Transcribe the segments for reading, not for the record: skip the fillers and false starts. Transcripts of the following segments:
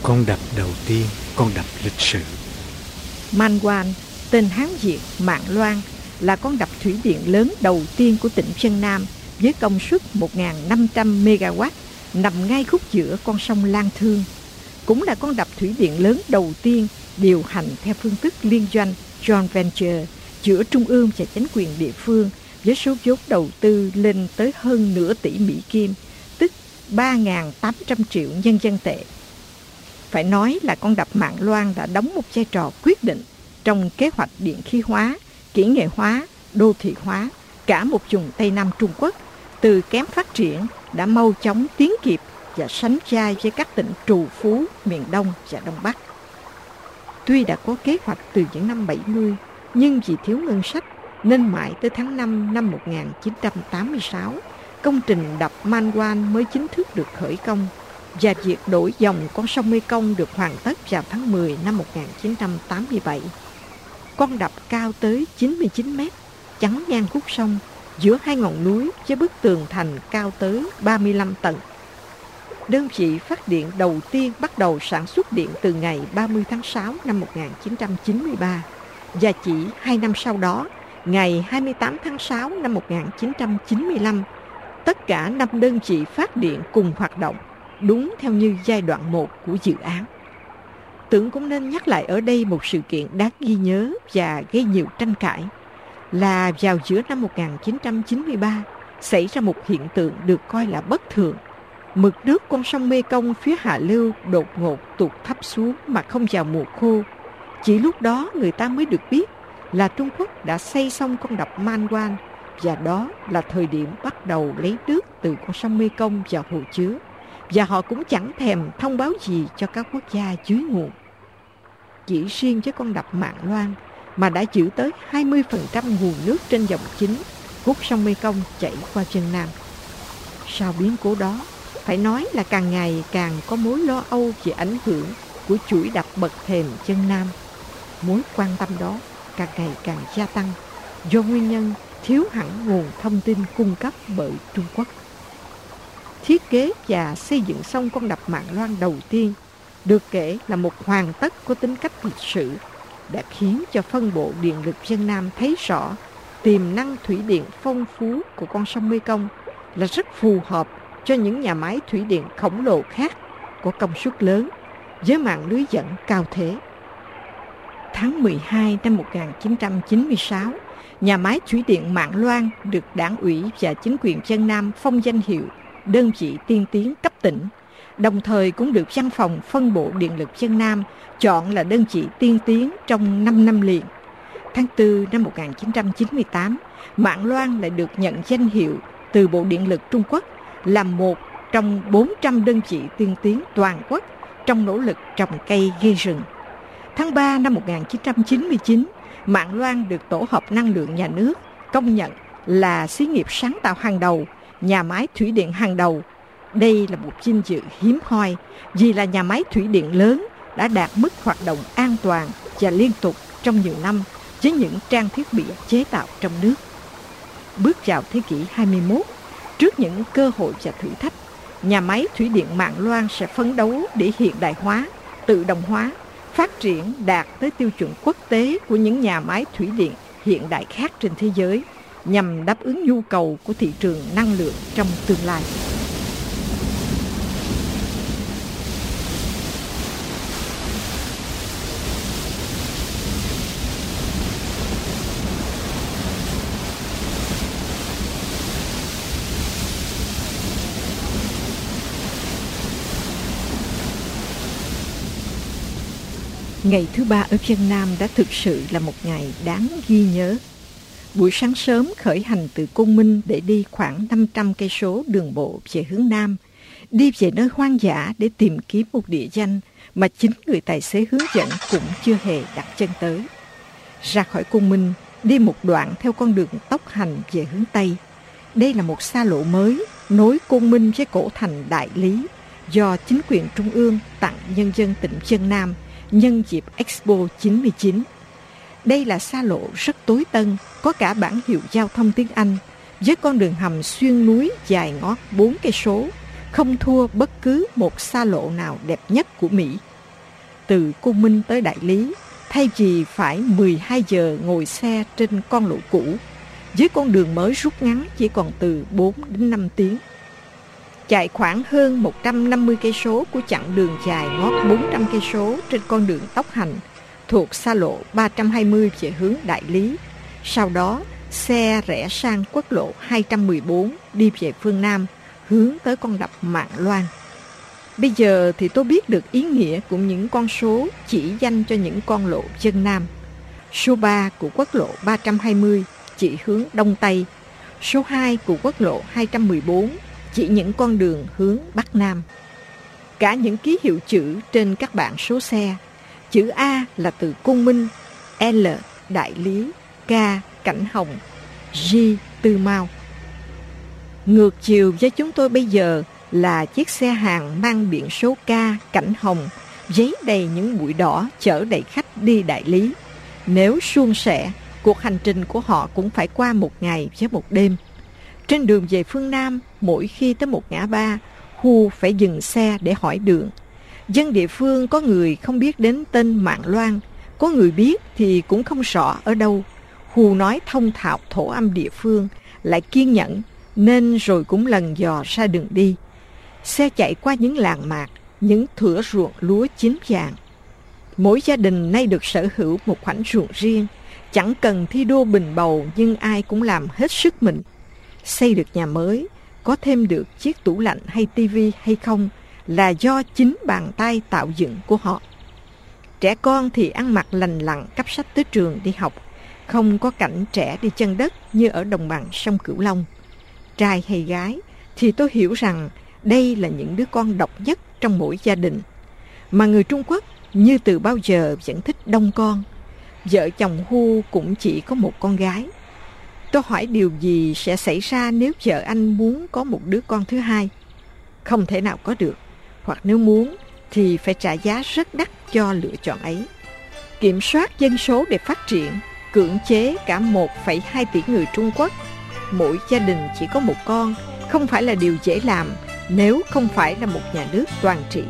Con đập đầu tiên, con đập lịch sử. Man Quan, tên Hán Việt Mạn Loan, là con đập thủy điện lớn đầu tiên của tỉnh Vân Nam với công suất 1.500 MW, nằm ngay khúc giữa con sông Lan Thương. Cũng là con đập thủy điện lớn đầu tiên điều hành theo phương thức liên doanh joint venture giữa trung ương và chính quyền địa phương, với số vốn đầu tư lên tới hơn nửa tỷ Mỹ Kim, tức 3.800 triệu nhân dân tệ. Phải nói là con đập Mạn Loan đã đóng một vai trò quyết định trong kế hoạch điện khí hóa, kỹ nghệ hóa, đô thị hóa cả một vùng Tây Nam Trung Quốc, từ kém phát triển đã mau chóng tiến kịp và sánh vai với các tỉnh trù phú miền Đông và Đông Bắc. Tuy đã có kế hoạch từ những năm 70, nhưng vì thiếu ngân sách nên mãi tới tháng 5 năm 1986, công trình đập Man Quan mới chính thức được khởi công, và việc đổi dòng con sông Mekong được hoàn tất vào tháng 10 năm 1987. Con đập cao tới 99 mét, chắn ngang khúc sông giữa hai ngọn núi với bức tường thành cao tới 35 tầng. Đơn vị phát điện đầu tiên bắt đầu sản xuất điện từ ngày 30 tháng 6 năm 1993, và chỉ 2 năm sau đó, ngày 28 tháng 6 năm 1995, tất cả 5 đơn vị phát điện cùng hoạt động, đúng theo như giai đoạn 1 của dự án. Tưởng cũng nên nhắc lại ở đây một sự kiện đáng ghi nhớ và gây nhiều tranh cãi, là vào giữa năm 1993 xảy ra một hiện tượng được coi là bất thường. Mực nước con sông Mekong phía hạ lưu đột ngột tụt thấp xuống mà không vào mùa khô. Chỉ lúc đó người ta mới được biết là Trung Quốc đã xây xong con đập Man Quan, và đó là thời điểm bắt đầu lấy nước từ con sông Mekong vào hồ chứa, và họ cũng chẳng thèm thông báo gì cho các quốc gia dưới nguồn. Chỉ riêng với con đập Mạn Loan mà đã giữ tới 20% nguồn nước trên dòng chính khúc sông Mekong chảy qua Vân Nam. Sau biến cố đó, phải nói là càng ngày càng có mối lo âu về ảnh hưởng của chuỗi đập bậc thềm Vân Nam. Mối quan tâm đó càng ngày càng gia tăng do nguyên nhân thiếu hẳn nguồn thông tin cung cấp bởi Trung Quốc. Thiết kế và xây dựng xong con đập Mạn Loan đầu tiên được kể là một hoàn tất có tính cách lịch sử, đã khiến cho phân bộ điện lực Vân Nam thấy rõ tiềm năng thủy điện phong phú của con sông Mekong là rất phù hợp cho những nhà máy thủy điện khổng lồ khác có công suất lớn với mạng lưới dẫn cao thế. Tháng 12 năm 1996, nhà máy thủy điện Mạn Loan được Đảng ủy và chính quyền Vân Nam phong danh hiệu đơn vị tiên tiến cấp tỉnh, đồng thời cũng được văn phòng phân bộ điện lực Vân Nam chọn là đơn vị tiên tiến trong 5 năm liền. Tháng 4 năm 1998, Mạn Loan lại được nhận danh hiệu từ Bộ Điện lực Trung Quốc là một trong 400 đơn vị tiên tiến toàn quốc trong nỗ lực trồng cây gây rừng. Tháng 3 năm 1999, Mạn Loan được Tổ hợp Năng lượng Nhà nước công nhận là xí nghiệp sáng tạo hàng đầu, nhà máy thủy điện hàng đầu. Đây là một vinh dự hiếm hoi vì là nhà máy thủy điện lớn đã đạt mức hoạt động an toàn và liên tục trong nhiều năm với những trang thiết bị chế tạo trong nước. Bước vào thế kỷ 21, trước những cơ hội và thử thách, nhà máy thủy điện Mạn Loan sẽ phấn đấu để hiện đại hóa, tự động hóa, phát triển đạt tới tiêu chuẩn quốc tế của những nhà máy thủy điện hiện đại khác trên thế giới, nhằm đáp ứng nhu cầu của thị trường năng lượng trong tương lai. Ngày thứ 3 ở Vân Nam đã thực sự là một ngày đáng ghi nhớ. Buổi sáng sớm khởi hành từ Côn Minh để đi khoảng 500 cây số đường bộ về hướng Nam, đi về nơi hoang dã để tìm kiếm một địa danh mà chính người tài xế hướng dẫn cũng chưa hề đặt chân tới. Ra khỏi Côn Minh, đi một đoạn theo con đường tốc hành về hướng Tây. Đây là một xa lộ mới nối Côn Minh với cổ thành Đại Lý do chính quyền trung ương tặng nhân dân tỉnh Vân Nam nhân dịp Expo 99. Đây là xa lộ rất tối tân, có cả bảng hiệu giao thông tiếng Anh, với con đường hầm xuyên núi dài ngót 4 cây số, không thua bất cứ một xa lộ nào đẹp nhất của Mỹ. từ Côn Minh tới Đại Lý, thay vì phải 12 giờ ngồi xe trên con lộ cũ, với con đường mới rút ngắn chỉ còn từ 4 đến 5 tiếng. Chạy khoảng hơn 150 cây số của chặng đường dài ngót 400 cây số trên con đường tốc hành thuộc xa lộ 320 về hướng Đại Lý. Sau đó, xe rẽ sang quốc lộ 214 đi về phương Nam, hướng tới con đập Mạn Loan. Bây giờ thì tôi biết được ý nghĩa của những con số chỉ danh cho những con lộ dân Nam. Số 3 của quốc lộ 320 chỉ hướng Đông Tây. Số 2 của quốc lộ 214 chỉ những con đường hướng Bắc Nam. Cả những ký hiệu chữ trên các bảng số xe, chữ A là từ Côn Minh, L Đại Lý, K Cảnh Hồng, G Tư Mau. Ngược chiều với chúng tôi bây giờ là chiếc xe hàng mang biển số K Cảnh Hồng, giấy đầy những bụi đỏ chở đầy khách đi Đại Lý. Nếu suôn sẻ, cuộc hành trình của họ cũng phải qua một ngày với một đêm. Trên đường về phương Nam, mỗi khi tới một ngã ba, Hu phải dừng xe để hỏi đường. Dân địa phương có người không biết đến tên Mạn Loan, có người biết thì cũng không rõ ở đâu. Hu nói thông thạo thổ âm địa phương, lại kiên nhẫn, nên rồi cũng lần dò ra đường đi. Xe chạy qua những làng mạc, những thửa ruộng lúa chín vàng. Mỗi gia đình nay được sở hữu một khoảnh ruộng riêng, chẳng cần thi đua bình bầu nhưng ai cũng làm hết sức mình. Xây được nhà mới, có thêm được chiếc tủ lạnh hay tivi hay không là do chính bàn tay tạo dựng của họ. Trẻ con thì ăn mặc lành lặn cắp sách tới trường đi học, không có cảnh trẻ đi chân đất như ở đồng bằng sông Cửu Long. Trai hay gái thì tôi hiểu rằng đây là những đứa con độc nhất trong mỗi gia đình. Mà người Trung Quốc như từ bao giờ vẫn thích đông con. Vợ chồng Hu cũng chỉ có một con gái. Tôi hỏi điều gì sẽ xảy ra nếu vợ anh muốn có một đứa con thứ hai? Không thể nào có được, hoặc nếu muốn thì phải trả giá rất đắt cho lựa chọn ấy. Kiểm soát dân số để phát triển, cưỡng chế cả 1,2 tỷ người Trung Quốc, mỗi gia đình chỉ có một con, không phải là điều dễ làm nếu không phải là một nhà nước toàn trị.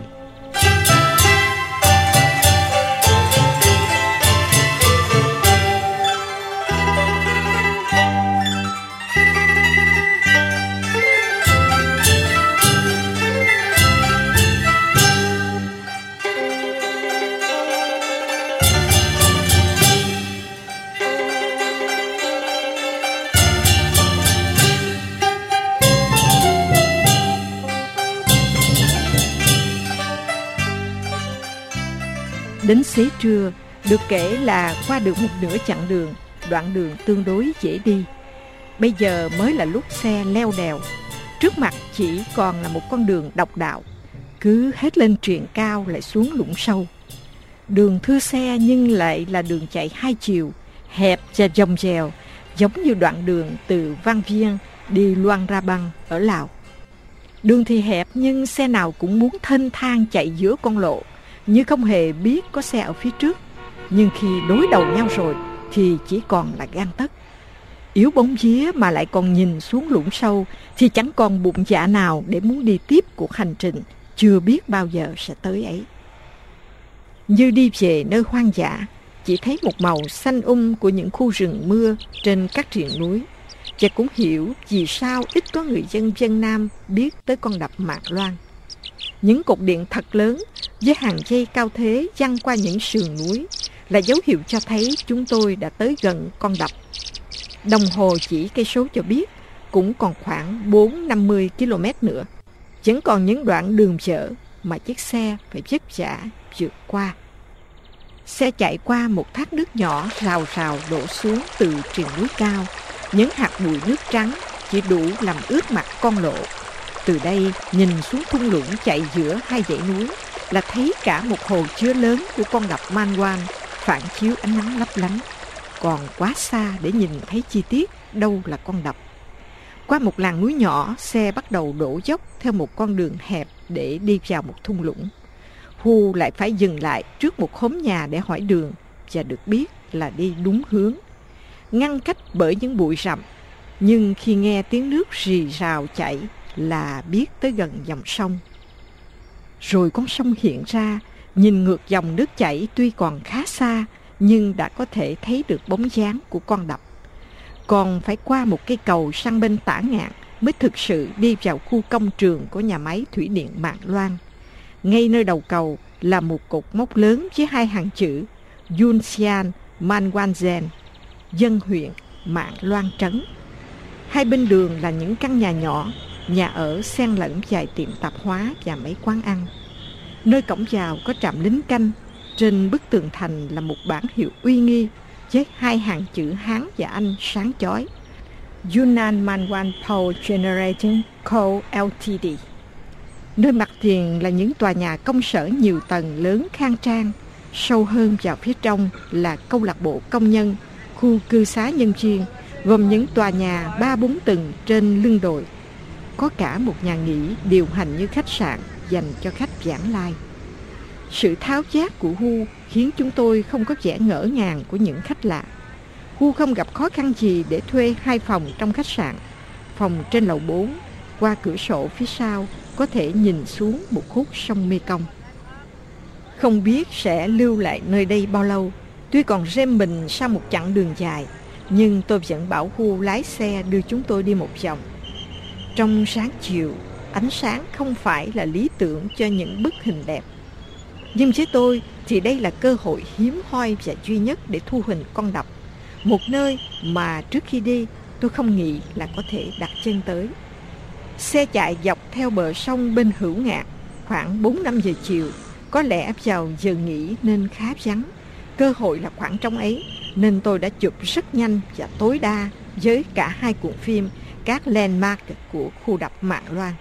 Đến xế trưa, được kể là qua được một nửa chặng đường, đoạn đường tương đối dễ đi. Bây giờ mới là lúc xe leo đèo. Trước mặt chỉ còn là một con đường độc đạo, cứ hết lên triền cao lại xuống lũng sâu. Đường thưa xe nhưng lại là đường chạy hai chiều, hẹp và dòng dèo, giống như đoạn đường từ Văn Viên đi Luang Prabang ở Lào. Đường thì hẹp nhưng xe nào cũng muốn thênh thang chạy giữa con lộ, như không hề biết có xe ở phía trước. Nhưng khi đối đầu nhau rồi thì chỉ còn là gang tấc. Yếu bóng vía mà lại còn nhìn xuống lũng sâu thì chẳng còn bụng dạ nào để muốn đi tiếp cuộc hành trình chưa biết bao giờ sẽ tới ấy. Như đi về nơi hoang dã, chỉ thấy một màu xanh của những khu rừng mưa trên các triền núi. Và cũng hiểu vì sao ít có người dân Vân Nam biết tới con đập Mạn Loan. Những cột điện thật lớn với hàng dây cao thế giăng qua những sườn núi là dấu hiệu cho thấy chúng tôi đã tới gần con đập. Đồng hồ chỉ cây số cho biết cũng còn khoảng 4-50 km nữa. Vẫn còn những đoạn đường chở mà chiếc xe phải vất vả vượt qua. Xe chạy qua một thác nước nhỏ rào rào đổ xuống từ triền núi cao. Những hạt bụi nước trắng chỉ đủ làm ướt mặt con lộ. Từ đây nhìn xuống thung lũng chạy giữa hai dãy núi là thấy cả một hồ chứa lớn của con đập Man Quan phản chiếu ánh nắng lấp lánh. Còn quá xa để nhìn thấy chi tiết đâu là con đập. Qua một làng núi nhỏ, xe bắt đầu đổ dốc theo một con đường hẹp để đi vào một thung lũng. Hu lại phải dừng lại trước một khóm nhà để hỏi đường và được biết là đi đúng hướng. Ngăn cách bởi những bụi rậm, nhưng khi nghe tiếng nước rì rào chảy là biết tới gần dòng sông. Rồi con sông hiện ra Nhìn ngược dòng nước chảy tuy còn khá xa, nhưng đã có thể thấy được bóng dáng của con đập. Còn phải qua một cây cầu sang bên tả ngạn mới thực sự đi vào khu công trường của nhà máy thủy điện Mạn Loan. Ngay nơi đầu cầu là một cột mốc lớn với hai hàng chữ Yunxian Manwanzen, dân huyện Mạn Loan trấn. Hai bên đường là những căn nhà nhỏ, nhà ở xen lẫn vài tiệm tạp hóa và mấy quán ăn. Nơi cổng vào có trạm lính canh, trên bức tường thành là một bảng hiệu uy nghi với hai hàng chữ Hán và Anh sáng chói: Yunnan Manwan Power Generating Co. Ltd. Nơi mặt tiền là những tòa nhà công sở nhiều tầng lớn khang trang. Sâu hơn vào phía trong là câu lạc bộ công nhân, khu cư xá nhân viên, gồm những tòa nhà 3-4 tầng trên lưng đồi. Có cả một nhà nghỉ điều hành như khách sạn dành cho khách vãng lai. Sự tháo vát của Hu khiến chúng tôi không có vẻ ngỡ ngàng của những khách lạ. Hu không gặp khó khăn gì để thuê 2 phòng trong khách sạn. Phòng trên lầu 4, qua cửa sổ phía sau có thể nhìn xuống một khúc sông Mekong. Không biết sẽ lưu lại nơi đây bao lâu. Tuy còn rem mình sau một chặng đường dài, nhưng tôi vẫn bảo Hu lái xe đưa chúng tôi đi một vòng. Trong sáng chiều, ánh sáng không phải là lý tưởng cho những bức hình đẹp. Nhưng với tôi thì đây là cơ hội hiếm hoi và duy nhất để thu hình con đập. Một nơi mà trước khi đi tôi không nghĩ là có thể đặt chân tới. Xe chạy dọc theo bờ sông bên hữu ngạn, khoảng 4-5 giờ chiều. Có lẽ vào giờ nghỉ nên khá vắng. Cơ hội là khoảng trống ấy, nên tôi đã chụp rất nhanh và tối đa với cả 2 cuộn phim các landmark của khu đập Mạn Loan.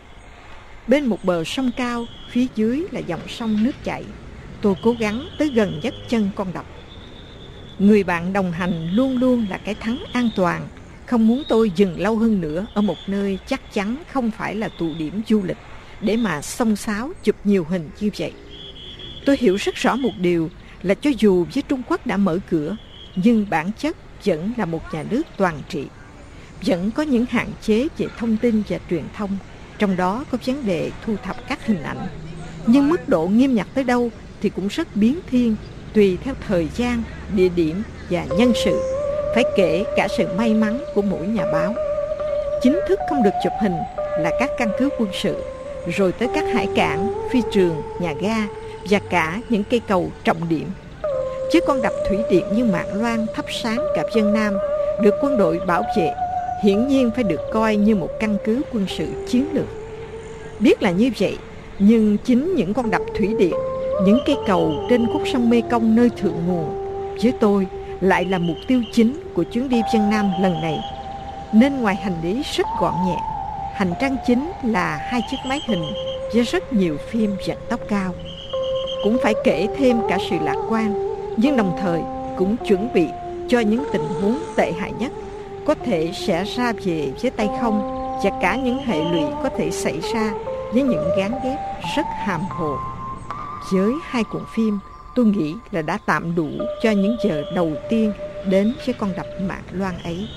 Bên một bờ sông cao, phía dưới là dòng sông nước chảy. Tôi cố gắng tới gần nhất chân con đập. Người bạn đồng hành luôn luôn là cái thắng an toàn, không muốn tôi dừng lâu hơn nữa ở một nơi chắc chắn không phải là tụ điểm du lịch để mà xông xáo chụp nhiều hình như vậy. Tôi hiểu rất rõ một điều là cho dù với Trung Quốc đã mở cửa, nhưng bản chất vẫn là một nhà nước toàn trị. Vẫn có những hạn chế về thông tin và truyền thông, trong đó có vấn đề thu thập các hình ảnh. Nhưng mức độ nghiêm ngặt tới đâu thì cũng rất biến thiên, tùy theo thời gian, địa điểm và nhân sự. Phải kể cả sự may mắn của mỗi nhà báo. Chính thức không được chụp hình là các căn cứ quân sự, rồi tới các hải cảng, phi trường, nhà ga và cả những cây cầu trọng điểm. Chứ con đập thủy điện như Mạn Loan thắp sáng cả Vân Nam, được quân đội bảo vệ, hiển nhiên phải được coi như một căn cứ quân sự chiến lược. Biết là như vậy, nhưng chính những con đập thủy điện, những cây cầu trên khúc sông Mekong nơi thượng nguồn, với tôi lại là mục tiêu chính của chuyến đi Vân Nam lần này. Nên ngoài hành lý rất gọn nhẹ, hành trang chính là 2 chiếc máy hình với rất nhiều phim vận tốc cao. Cũng phải kể thêm cả sự lạc quan, nhưng đồng thời cũng chuẩn bị cho những tình huống tệ hại nhất có thể sẽ ra về với tay không, và cả những hệ lụy có thể xảy ra với những gán ghép rất hàm hồ. Với 2 cuộn phim, tôi nghĩ là đã tạm đủ cho những giờ đầu tiên đến với con đập Mạn Loan ấy.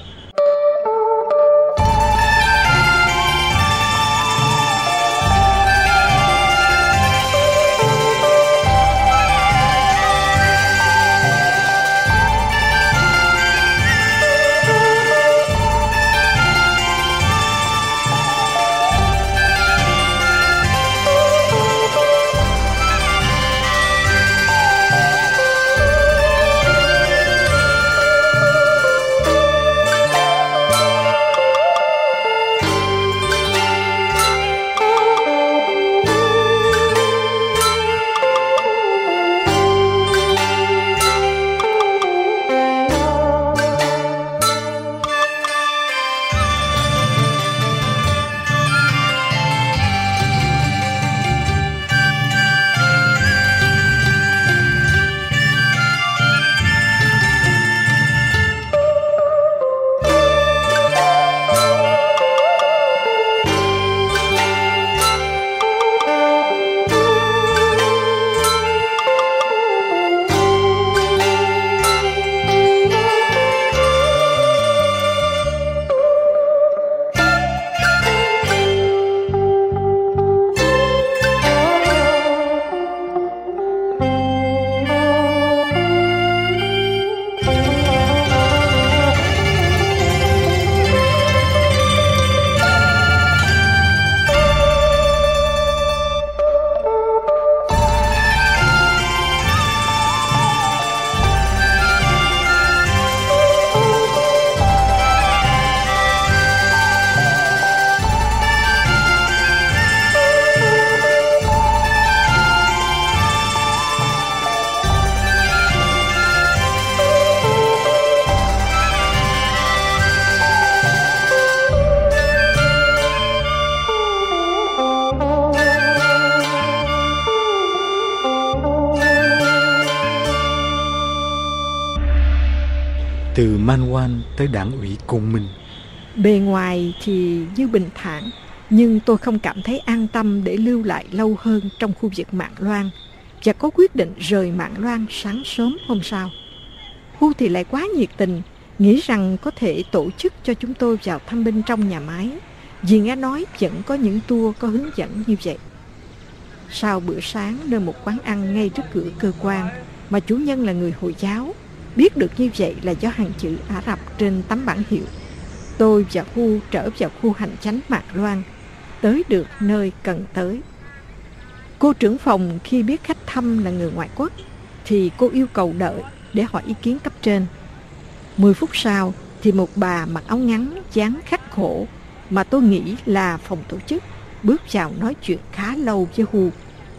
từ Man Quan tới Đảng ủy Côn Minh. Bề ngoài thì như bình thản, nhưng tôi không cảm thấy an tâm để lưu lại lâu hơn trong khu vực Mạn Loan, và có quyết định rời Mạn Loan sáng sớm hôm sau. Hu thì lại quá nhiệt tình, nghĩ rằng có thể tổ chức cho chúng tôi vào thăm bên trong nhà máy, vì nghe nói vẫn có những tour có hướng dẫn như vậy. Sau bữa sáng nơi một quán ăn ngay trước cửa cơ quan, mà chủ nhân là người Hồi giáo, biết được như vậy là do hàng chữ Ả Rập trên tấm bảng hiệu, tôi và Hu trở vào khu hành chánh Mạn Loan, tới được nơi cần tới. Cô trưởng phòng khi biết khách thăm là người ngoại quốc thì cô yêu cầu đợi để hỏi ý kiến cấp trên. 10 phút sau thì một bà mặc áo ngắn dáng khắc khổ mà tôi nghĩ là phòng tổ chức bước vào nói chuyện khá lâu với Hu.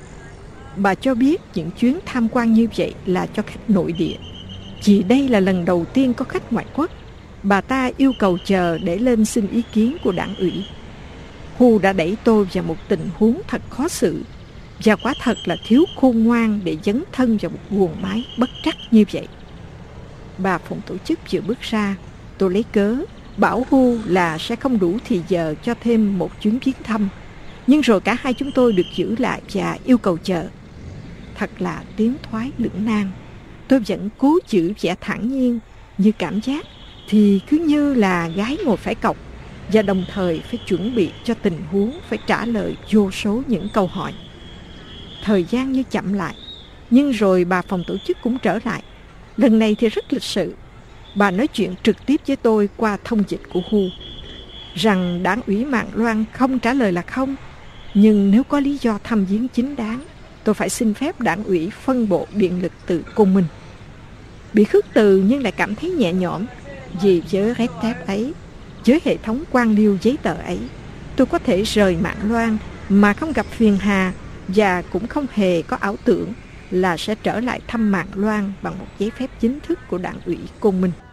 Bà cho biết những chuyến tham quan như vậy là cho khách nội địa. Vì đây là lần đầu tiên có khách ngoại quốc, bà ta yêu cầu chờ để lên xin ý kiến của đảng ủy. Hu đã đẩy tôi vào một tình huống thật khó xử, và quả thật là thiếu khôn ngoan để dấn thân vào một guồng máy bất trắc như vậy. Bà phòng tổ chức vừa bước ra, tôi lấy cớ bảo Hu là sẽ không đủ thì giờ cho thêm một chuyến viếng thăm, nhưng rồi cả hai chúng tôi được giữ lại và yêu cầu chờ. Thật là tiến thoái lưỡng nan. Tôi vẫn cố giữ vẻ thản nhiên, như cảm giác thì cứ như là gái ngồi phải cọc, và đồng thời phải chuẩn bị cho tình huống phải trả lời vô số những câu hỏi. Thời gian như chậm lại, nhưng rồi bà phòng tổ chức cũng trở lại. Lần này thì rất lịch sự. Bà nói chuyện trực tiếp với tôi qua thông dịch của Hu, rằng đảng ủy Mạn Loan không trả lời là không, nhưng nếu có lý do thăm viếng chính đáng, tôi phải xin phép đảng ủy phân bộ điện lực từ Côn Minh. Bị khước từ nhưng lại cảm thấy nhẹ nhõm, vì với red tape ấy, với hệ thống quan liêu giấy tờ ấy, tôi có thể rời Mạn Loan mà không gặp phiền hà, và cũng không hề có ảo tưởng là sẽ trở lại thăm Mạn Loan bằng một giấy phép chính thức của đảng ủy Côn Minh.